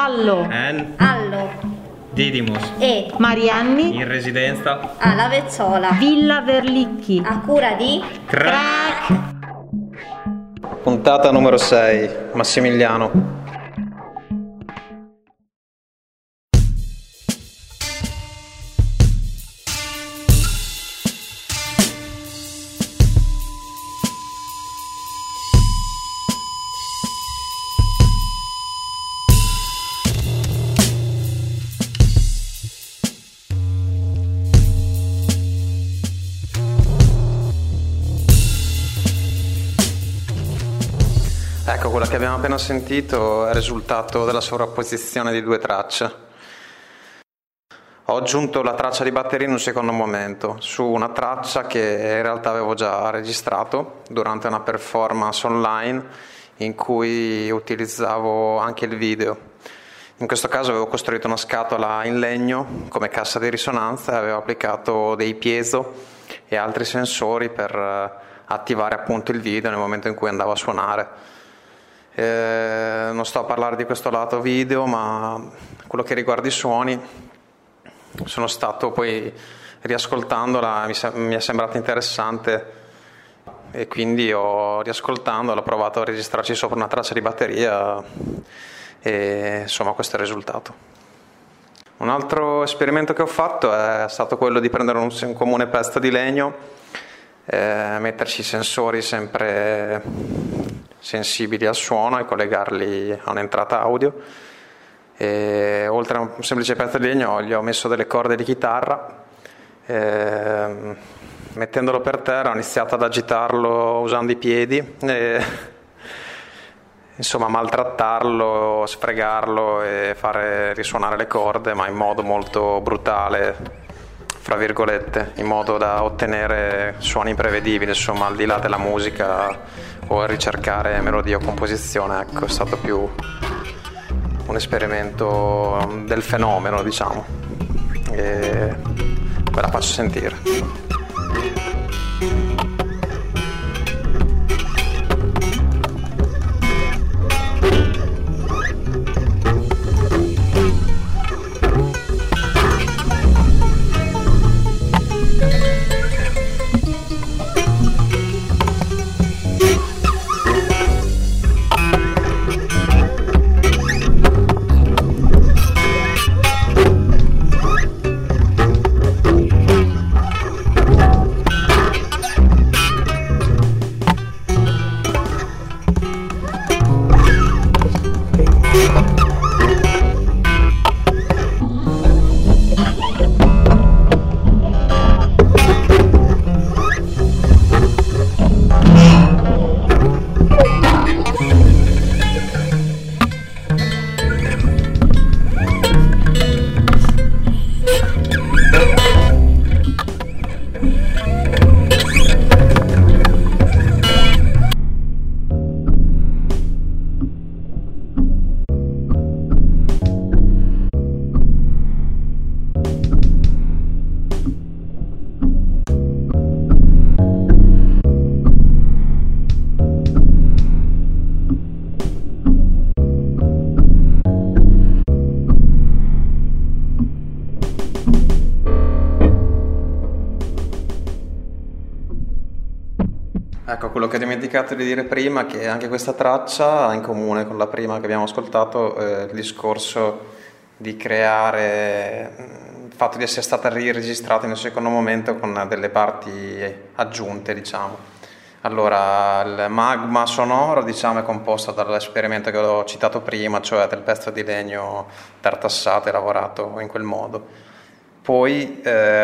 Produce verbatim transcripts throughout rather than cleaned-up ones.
Allo, En, Allo, Didymus, E, Marianni, in residenza, alla Vezzola, Villa Verlicchi. a cura di Crack. Puntata numero sei, Massimiliano. Ecco, quella che abbiamo appena sentito è il risultato della sovrapposizione di due tracce. Ho aggiunto la traccia di batteria in un secondo momento, su una traccia che in realtà avevo già registrato durante una performance online in cui utilizzavo anche il video. In questo caso avevo costruito una scatola in legno come cassa di risonanza e avevo applicato dei piezo e altri sensori per attivare appunto il video nel momento in cui andavo a suonare. Eh, non sto a parlare di questo lato video, ma quello che riguarda i suoni, sono stato poi riascoltandola, mi, se- mi è sembrata interessante e quindi ho riascoltandola, ho provato a registrarci sopra una traccia di batteria e insomma questo è il risultato. Un altro esperimento che ho fatto è stato quello di prendere un, un comune pezzo di legno, eh, metterci sensori sempre sensibili al suono e collegarli a un'entrata audio. E, oltre a un semplice pezzo di legno gli ho messo delle corde di chitarra, e, mettendolo per terra ho iniziato ad agitarlo usando i piedi e, insomma maltrattarlo, sfregarlo e fare risuonare le corde, ma in modo molto brutale, fra virgolette, in modo da ottenere suoni imprevedibili, insomma, al di là della musica o ricercare melodia o composizione. Ecco, è stato più un esperimento del fenomeno, diciamo, e ve la faccio sentire. Ecco, quello che ho dimenticato di dire prima è che anche questa traccia ha in comune con la prima che abbiamo ascoltato eh, il discorso di creare, il fatto di essere stata riregistrata nel secondo momento con delle parti aggiunte, diciamo. Allora, il magma sonoro, diciamo, è composto dall'esperimento che ho citato prima, cioè del pezzo di legno tartassato e lavorato in quel modo. Poi,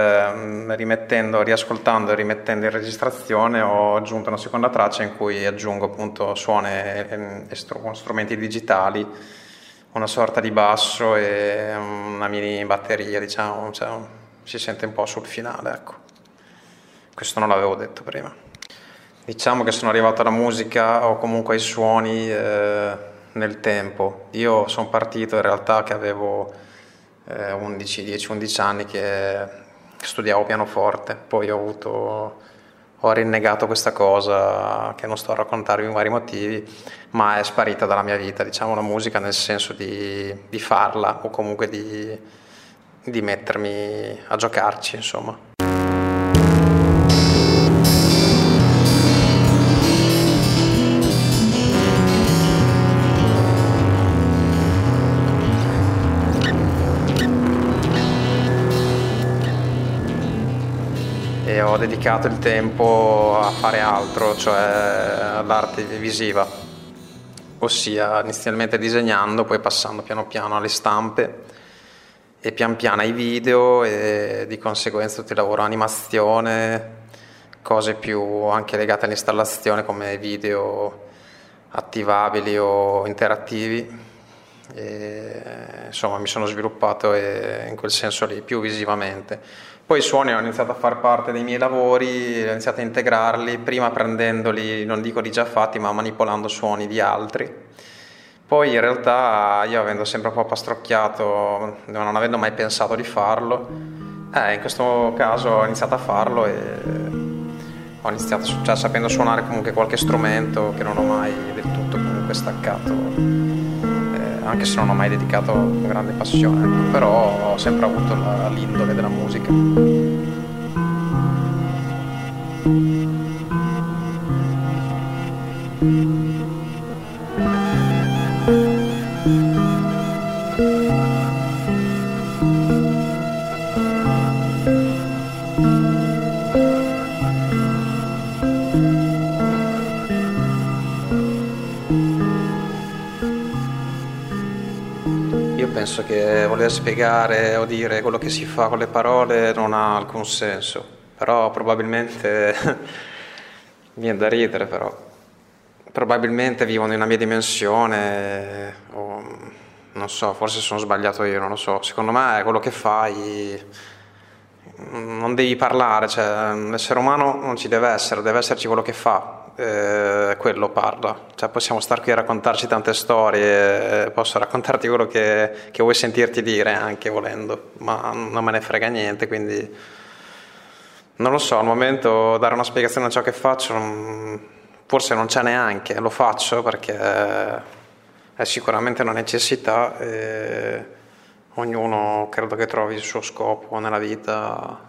eh, rimettendo, riascoltando e rimettendo in registrazione, ho aggiunto una seconda traccia in cui aggiungo appunto suoni e, e strumenti digitali, una sorta di basso e una mini batteria, diciamo, cioè, si sente un po' sul finale, ecco. Questo non l'avevo detto prima. Diciamo che sono arrivato alla musica o comunque ai suoni eh, nel tempo. Io sono partito in realtà che avevo undici, dieci undici anni che studiavo pianoforte, poi ho avuto ho rinnegato questa cosa che non sto a raccontarvi in vari motivi, ma è sparita dalla mia vita, diciamo, la musica, nel senso di, di farla o comunque di, di mettermi a giocarci, insomma. E ho dedicato il tempo a fare altro, cioè all'arte visiva, ossia inizialmente disegnando, poi passando piano piano alle stampe e pian piano ai video, e di conseguenza tutti lavoro animazione, cose più anche legate all'installazione come video attivabili o interattivi. E, insomma, mi sono sviluppato e, in quel senso lì, più visivamente. Poi i suoni hanno iniziato a far parte dei miei lavori, ho iniziato a integrarli, prima prendendoli, non dico di già fatti, ma manipolando suoni di altri. Poi in realtà io, avendo sempre un po' pastrocchiato, non avendo mai pensato di farlo, eh, in questo caso ho iniziato a farlo e ho iniziato, cioè, sapendo suonare comunque qualche strumento che non ho mai del tutto comunque staccato, eh, anche se non ho mai dedicato con grande passione, ecco, però ho sempre avuto la, l'indole della musica. Penso che voler spiegare o dire quello che si fa con le parole non ha alcun senso, però probabilmente viene da ridere, però probabilmente vivono in una mia dimensione, o non so, forse sono sbagliato io, non lo so. Secondo me quello che fai non devi parlare, cioè l'essere umano non ci deve essere, deve esserci quello che fa. Eh, quello parla, cioè possiamo star qui a raccontarci tante storie, eh, posso raccontarti quello che, che vuoi sentirti dire anche volendo, ma non me ne frega niente, quindi non lo so, al momento dare una spiegazione a ciò che faccio non, forse non c'è neanche, lo faccio perché è sicuramente una necessità e ognuno credo che trovi il suo scopo nella vita.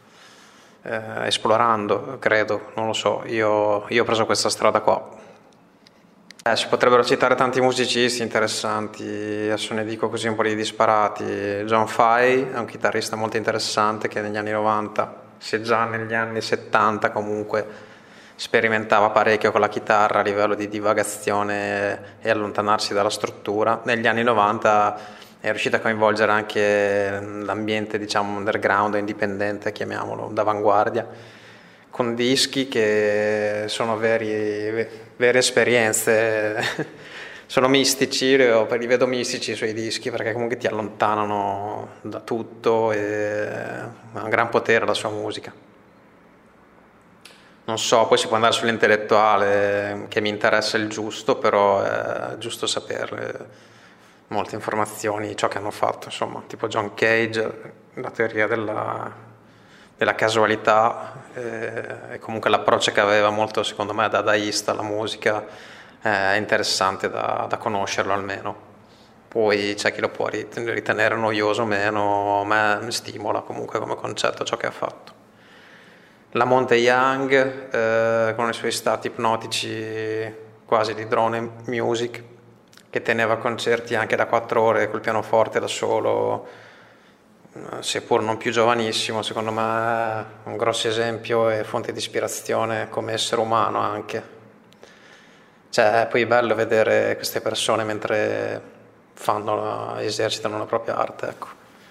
Eh, esplorando, credo, non lo so, io, io ho preso questa strada qua. Eh, si potrebbero citare tanti musicisti interessanti, adesso ne dico così un po' di disparati. John Fay è un chitarrista molto interessante che negli anni novanta, se già negli anni settanta comunque, sperimentava parecchio con la chitarra a livello di divagazione e allontanarsi dalla struttura. Negli anni novanta è riuscita a coinvolgere anche l'ambiente, diciamo, underground, indipendente, chiamiamolo, d'avanguardia, con dischi che sono veri, vere esperienze, sono mistici, li vedo mistici i suoi dischi perché comunque ti allontanano da tutto e ha un gran potere la sua musica. Non so, poi si può andare sull'intellettuale, che mi interessa il giusto, però è giusto saperle. Molte informazioni, ciò che hanno fatto, insomma, tipo John Cage, la teoria della, della casualità eh, e comunque l'approccio che aveva molto, secondo me, dadaista alla musica, eh, è interessante da, da conoscerlo almeno. Poi c'è chi lo può ritenere noioso o meno, a me stimola comunque come concetto ciò che ha fatto. La Monte Young, eh, con i suoi stati ipnotici quasi di drone music, che teneva concerti anche da quattro ore col pianoforte da solo, seppur non più giovanissimo, secondo me è un grosso esempio e fonte di ispirazione come essere umano anche. Cioè, è poi bello vedere queste persone mentre fanno, esercitano la propria arte, ecco.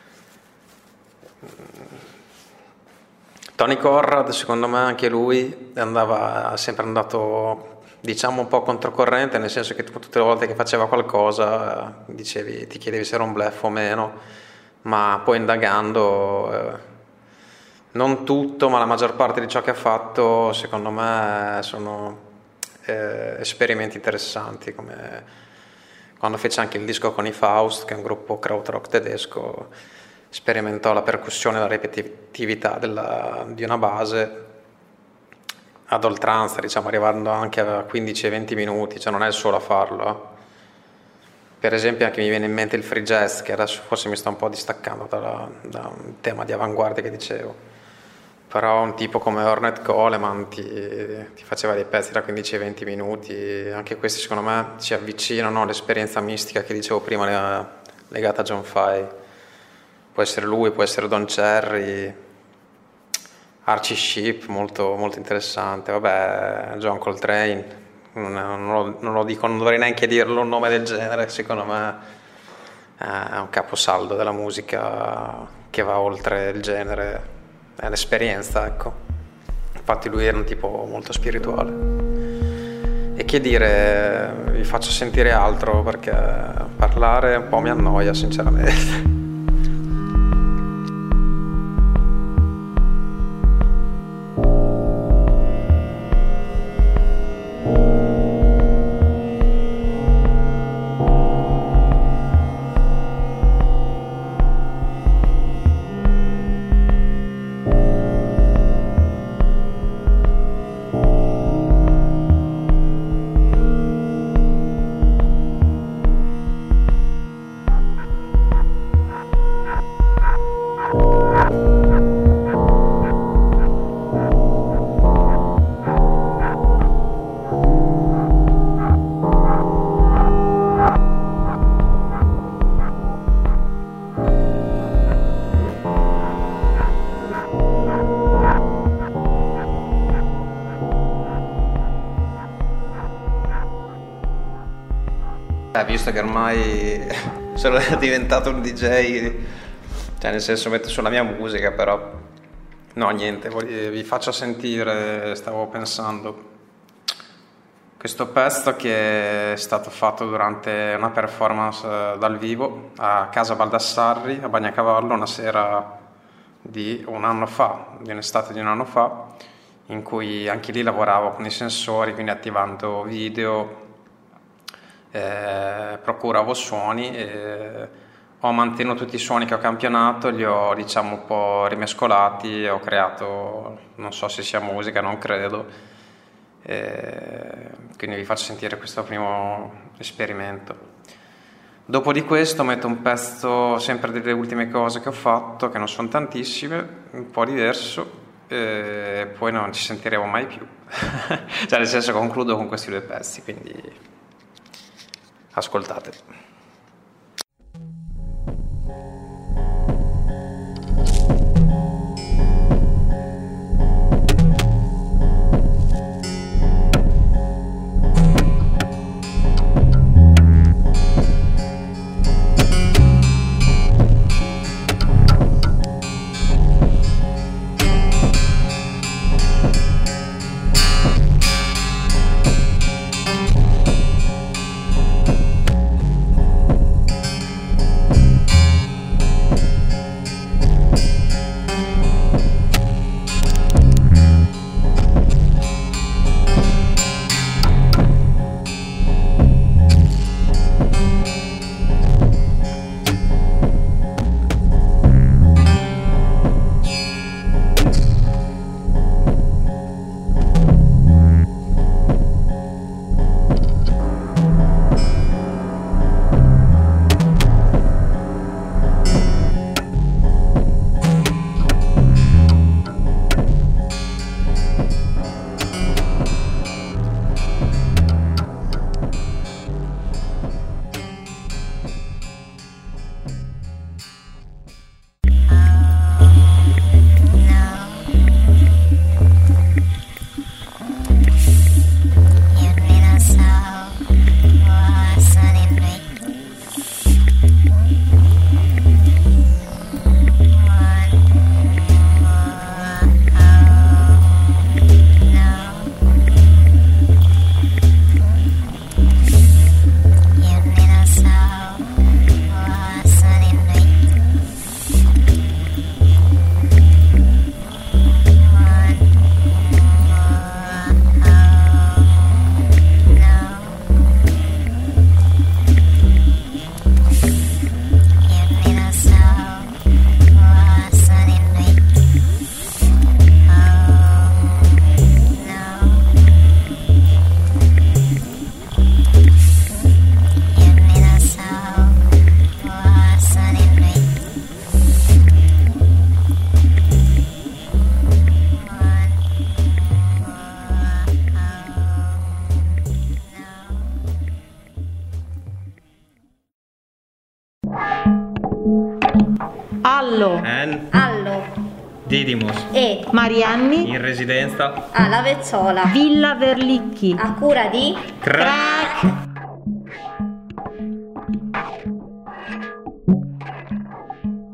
Tony Conrad, secondo me anche lui andava, sempre andato, diciamo, un po' controcorrente, nel senso che tutte le volte che faceva qualcosa dicevi, ti chiedevi se era un bluff o meno, ma poi indagando eh, non tutto, ma la maggior parte di ciò che ha fatto secondo me sono eh, esperimenti interessanti, come quando fece anche il disco con i Faust, che è un gruppo krautrock tedesco, sperimentò la percussione e la ripetitività della, di una base, ad oltranza, diciamo, arrivando anche a quindici venti minuti, cioè non è il solo a farlo. Eh. Per esempio anche mi viene in mente il free jazz, che adesso forse mi sta un po' distaccando dalla, da un tema di avanguardia che dicevo, però un tipo come Ornette Coleman ti, ti faceva dei pezzi da quindici venti minuti, anche questi secondo me ci avvicinano all'esperienza mistica che dicevo prima legata a John Fay. Può essere lui, può essere Don Cherry, Archie Shepp, molto, molto interessante, vabbè, John Coltrane, non, non, lo, non lo dico, non dovrei neanche dirlo un nome del genere, secondo me è un caposaldo della musica che va oltre il genere, è l'esperienza, ecco. Infatti lui era un tipo molto spirituale. E che dire, vi faccio sentire altro perché parlare un po' mi annoia sinceramente. Visto che ormai sono diventato un D J, cioè nel senso metto sulla mia musica, però no, niente, vi faccio sentire, stavo pensando, questo pezzo che è stato fatto durante una performance dal vivo a Casa Baldassarri a Bagnacavallo una sera di un anno fa, di un'estate di un anno fa, in cui anche lì lavoravo con i sensori, quindi attivando video, Eh, procuravo suoni e ho mantenuto tutti i suoni che ho campionato, li ho diciamo un po' rimescolati, ho creato, non so se sia musica, non credo, e quindi vi faccio sentire questo primo esperimento. Dopo di questo metto un pezzo sempre delle ultime cose che ho fatto, che non sono tantissime, un po' diverso, e poi non ci sentiremo mai più. Cioè nel senso concludo con questi due pezzi, quindi ascoltate. Allo, N. Allo. Didymos. E. Marianni, In residenza. A. Lavezzola. Villa Verlicchi, A cura di. Crack.